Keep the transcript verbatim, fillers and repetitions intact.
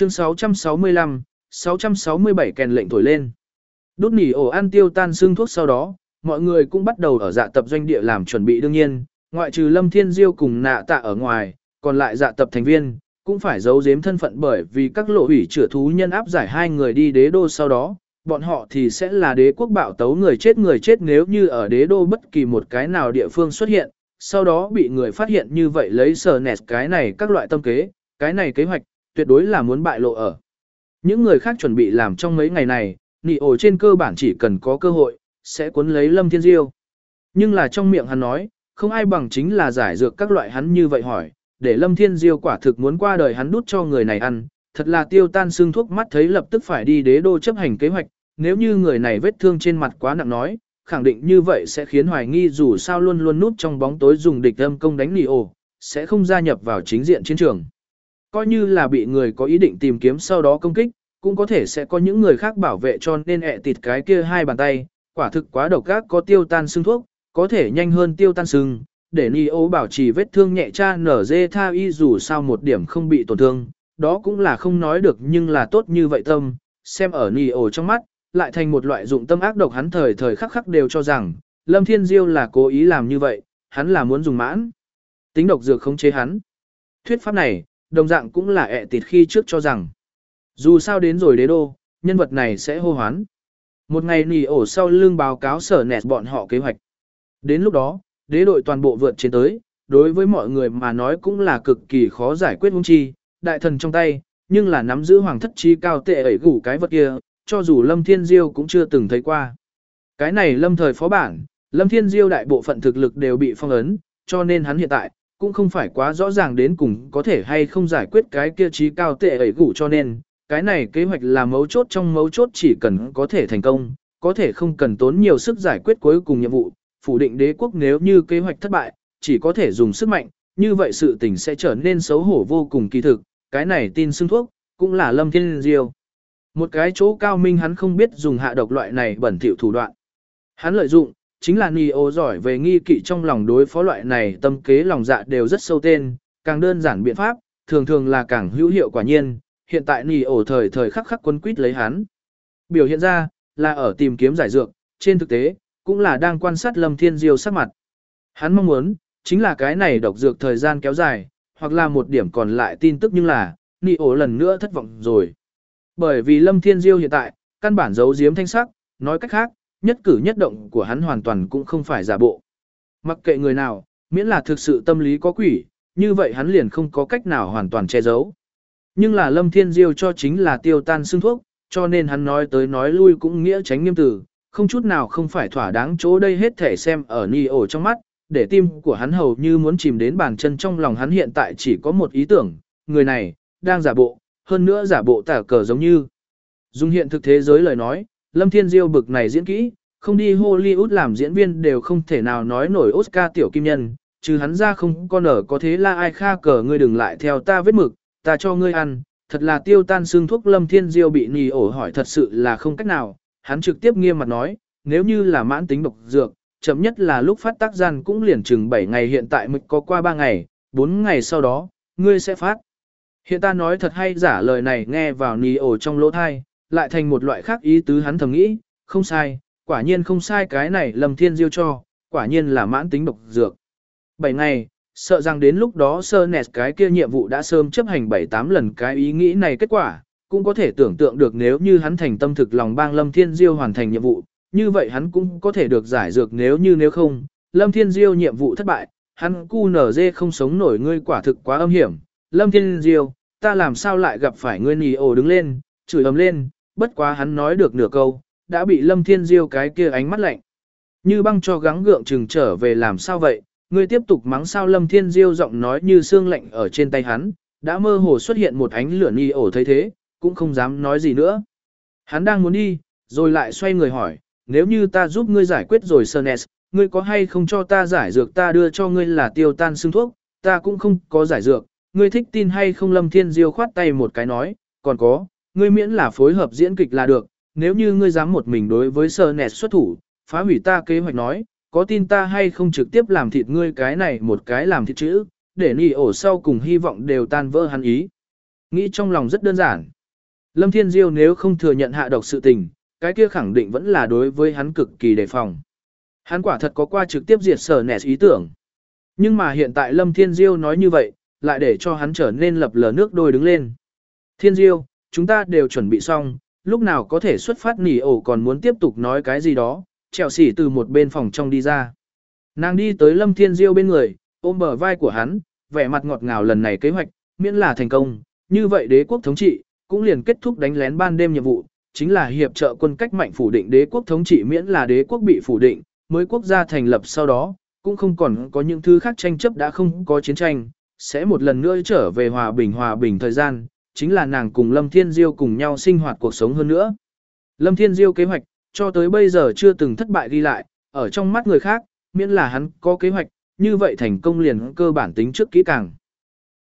Chương sáu trăm sáu mươi lăm, sáu trăm sáu mươi bảy kèn lệnh thổi lên. Đốt nỉ ổ ăn tiêu tan xương thuốc sau đó, mọi người cũng bắt đầu ở dạ tập doanh địa làm chuẩn bị đương nhiên, ngoại trừ Lâm Thiên Diêu cùng nạ tạ ở ngoài, còn lại dạ tập thành viên, cũng phải giấu giếm thân phận bởi vì các lộ ủy chữa thú nhân áp giải hai người đi đế đô sau đó, bọn họ thì sẽ là đế quốc bạo tấu người chết người chết nếu như ở đế đô bất kỳ một cái nào địa phương xuất hiện, sau đó bị người phát hiện như vậy lấy sờ nẹt cái này các loại tâm kế, cái này kế hoạch, tuyệt đối là muốn bại lộ ở. Những người khác chuẩn bị làm trong mấy ngày này, nị ổ trên cơ bản chỉ cần có cơ hội, sẽ cuốn lấy Lâm Thiên Diêu. Nhưng là trong miệng hắn nói, không ai bằng chính là giải dược các loại hắn như vậy hỏi, để Lâm Thiên Diêu quả thực muốn qua đời hắn đút cho người này ăn, thật là tiêu tan xương thuốc mắt thấy lập tức phải đi đế đô chấp hành kế hoạch, nếu như người này vết thương trên mặt quá nặng nói, khẳng định như vậy sẽ khiến hoài nghi dù sao luôn luôn núp trong bóng tối dùng địch âm công đánh nị ổ, sẽ không gia nhập vào chính diện chiến trường. Coi như là bị người có ý định tìm kiếm sau đó công kích, cũng có thể sẽ có những người khác bảo vệ cho nên ẹ tịt cái kia hai bàn tay, quả thực quá độc ác có tiêu tan xương thuốc, có thể nhanh hơn tiêu tan xương, để Neo bảo trì vết thương nhẹ cha nở dê tha y dù sao một điểm không bị tổn thương, đó cũng là không nói được nhưng là tốt như vậy tâm, xem ở Neo trong mắt, lại thành một loại dụng tâm ác độc hắn thời thời khắc khắc đều cho rằng, Lâm Thiên Diêu là cố ý làm như vậy, hắn là muốn dùng mãn tính độc dược khống chế hắn. Thuyết pháp này, đồng dạng cũng là ẹ tịt khi trước cho rằng, dù sao đến rồi đế đô, nhân vật này sẽ hô hoán. Một ngày nỉ ổ sau lưng báo cáo sở nẹt bọn họ kế hoạch. Đến lúc đó, đế đội toàn bộ vượt trên tới, đối với mọi người mà nói cũng là cực kỳ khó giải quyết hung chi, đại thần trong tay, nhưng là nắm giữ hoàng thất chi cao tệ ẩy gủ cái vật kia, cho dù Lâm Thiên Diêu cũng chưa từng thấy qua. Cái này Lâm thời phó bản, Lâm Thiên Diêu đại bộ phận thực lực đều bị phong ấn, cho nên hắn hiện tại, cũng không phải quá rõ ràng đến cùng có thể hay không giải quyết cái kia trí cao tệ ẩy gủ cho nên, cái này kế hoạch là mấu chốt trong mấu chốt chỉ cần có thể thành công, có thể không cần tốn nhiều sức giải quyết cuối cùng nhiệm vụ, phủ định đế quốc nếu như kế hoạch thất bại, chỉ có thể dùng sức mạnh, như vậy sự tình sẽ trở nên xấu hổ vô cùng kỳ thực, cái này tin xưng thuốc, cũng là Lâm Thiên Diêu. Một cái chỗ cao minh hắn không biết dùng hạ độc loại này bẩn thỉu thủ đoạn. Hắn lợi dụng, chính là Neo giỏi về nghi kỵ trong lòng đối phó loại này tâm kế lòng dạ đều rất sâu tên, càng đơn giản biện pháp, thường thường là càng hữu hiệu quả nhiên, hiện tại Neo thời thời khắc khắc quân quýt lấy hắn. Biểu hiện ra, là ở tìm kiếm giải dược, trên thực tế, cũng là đang quan sát Lâm Thiên Diêu sắc mặt. Hắn mong muốn, chính là cái này độc dược thời gian kéo dài, hoặc là một điểm còn lại tin tức nhưng là, Neo lần nữa thất vọng rồi. Bởi vì Lâm Thiên Diêu hiện tại, căn bản giấu giếm thanh sắc, nói cách khác, nhất cử nhất động của hắn hoàn toàn cũng không phải giả bộ. Mặc kệ người nào, miễn là thực sự tâm lý có quỷ, như vậy hắn liền không có cách nào hoàn toàn che giấu. Nhưng là Lâm Thiên Diêu cho chính là tiêu tan xương thuốc, cho nên hắn nói tới nói lui cũng nghĩa tránh nghiêm từ, không chút nào không phải thỏa đáng chỗ đây hết thể xem ở Neo trong mắt, để tim của hắn hầu như muốn chìm đến bàn chân trong lòng hắn hiện tại chỉ có một ý tưởng, người này, đang giả bộ, hơn nữa giả bộ tả cờ giống như. Dùng hiện thực thế giới lời nói, Lâm Thiên Diêu bực này diễn kỹ, không đi Hollywood làm diễn viên đều không thể nào nói nổi Oscar tiểu kim nhân, trừ hắn ra không có nở có thế là ai kha cờ ngươi đừng lại theo ta vết mực, ta cho ngươi ăn, thật là tiêu tan xương thuốc Lâm Thiên Diêu bị nì ổ hỏi thật sự là không cách nào, hắn trực tiếp nghiêm mặt nói, nếu như là mãn tính độc dược, chậm nhất là lúc phát tác gian cũng liền chừng bảy ngày hiện tại mới có qua ba ngày, bốn ngày sau đó, ngươi sẽ phát. Hiện ta nói thật hay giả lời này nghe vào nì ổ trong lỗ thai, lại thành một loại khác ý tứ hắn thầm nghĩ, không sai, quả nhiên không sai cái này Lâm Thiên Diêu cho, quả nhiên là mãn tính độc dược. bảy ngày, sợ rằng đến lúc đó sơ nẹt cái kia nhiệm vụ đã sớm chấp hành bảy tám lần cái ý nghĩ này kết quả, cũng có thể tưởng tượng được nếu như hắn thành tâm thực lòng bang Lâm Thiên Diêu hoàn thành nhiệm vụ, như vậy hắn cũng có thể được giải dược nếu như nếu không, Lâm Thiên Diêu nhiệm vụ thất bại, hắn cu nở dê không sống nổi ngươi quả thực quá âm hiểm, Lâm Thiên Diêu, ta làm sao lại gặp phải ngươi nì ổ đứng lên, chửi ầm lên, bất quá hắn nói được nửa câu, đã bị Lâm Thiên Diêu cái kia ánh mắt lạnh. Như băng cho gắng gượng chừng trở về làm sao vậy, ngươi tiếp tục mắng sao Lâm Thiên Diêu giọng nói như xương lạnh ở trên tay hắn, đã mơ hồ xuất hiện một ánh lửa nì ổ thấy thế, cũng không dám nói gì nữa. Hắn đang muốn đi, rồi lại xoay người hỏi, nếu như ta giúp ngươi giải quyết rồi Sernes, ngươi có hay không cho ta giải dược ta đưa cho ngươi là tiêu tan xương thuốc, ta cũng không có giải dược, ngươi thích tin hay không Lâm Thiên Diêu khoát tay một cái nói, còn có, ngươi miễn là phối hợp diễn kịch là được, nếu như ngươi dám một mình đối với Sernes xuất thủ, phá hủy ta kế hoạch nói, có tin ta hay không trực tiếp làm thịt ngươi cái này một cái làm thịt chữ, để nì ổ sau cùng hy vọng đều tan vỡ hắn ý. Nghĩ trong lòng rất đơn giản. Lâm Thiên Diêu nếu không thừa nhận hạ độc sự tình, cái kia khẳng định vẫn là đối với hắn cực kỳ đề phòng. Hắn quả thật có qua trực tiếp diệt sở nẻ ý tưởng. Nhưng mà hiện tại Lâm Thiên Diêu nói như vậy, lại để cho hắn trở nên lập lờ nước đôi đứng lên. Thiên Diêu, chúng ta đều chuẩn bị xong, lúc nào có thể xuất phát nỉ ổ còn muốn tiếp tục nói cái gì đó, trèo xỉ từ một bên phòng trong đi ra. Nàng đi tới Lâm Thiên Diêu bên người, ôm bờ vai của hắn, vẻ mặt ngọt ngào lần này kế hoạch, miễn là thành công, như vậy đế quốc thống trị, cũng liền kết thúc đánh lén ban đêm nhiệm vụ, chính là hiệp trợ quân cách mạnh phủ định đế quốc thống trị miễn là đế quốc bị phủ định, mới quốc gia thành lập sau đó, cũng không còn có những thứ khác tranh chấp đã không có chiến tranh, sẽ một lần nữa trở về hòa bình hòa bình thời gian, chính là nàng cùng Lâm Thiên Diêu cùng nhau sinh hoạt cuộc sống hơn nữa. Lâm Thiên Diêu kế hoạch, cho tới bây giờ chưa từng thất bại ghi lại, ở trong mắt người khác, miễn là hắn có kế hoạch, như vậy thành công liền cơ bản tính trước kỹ càng.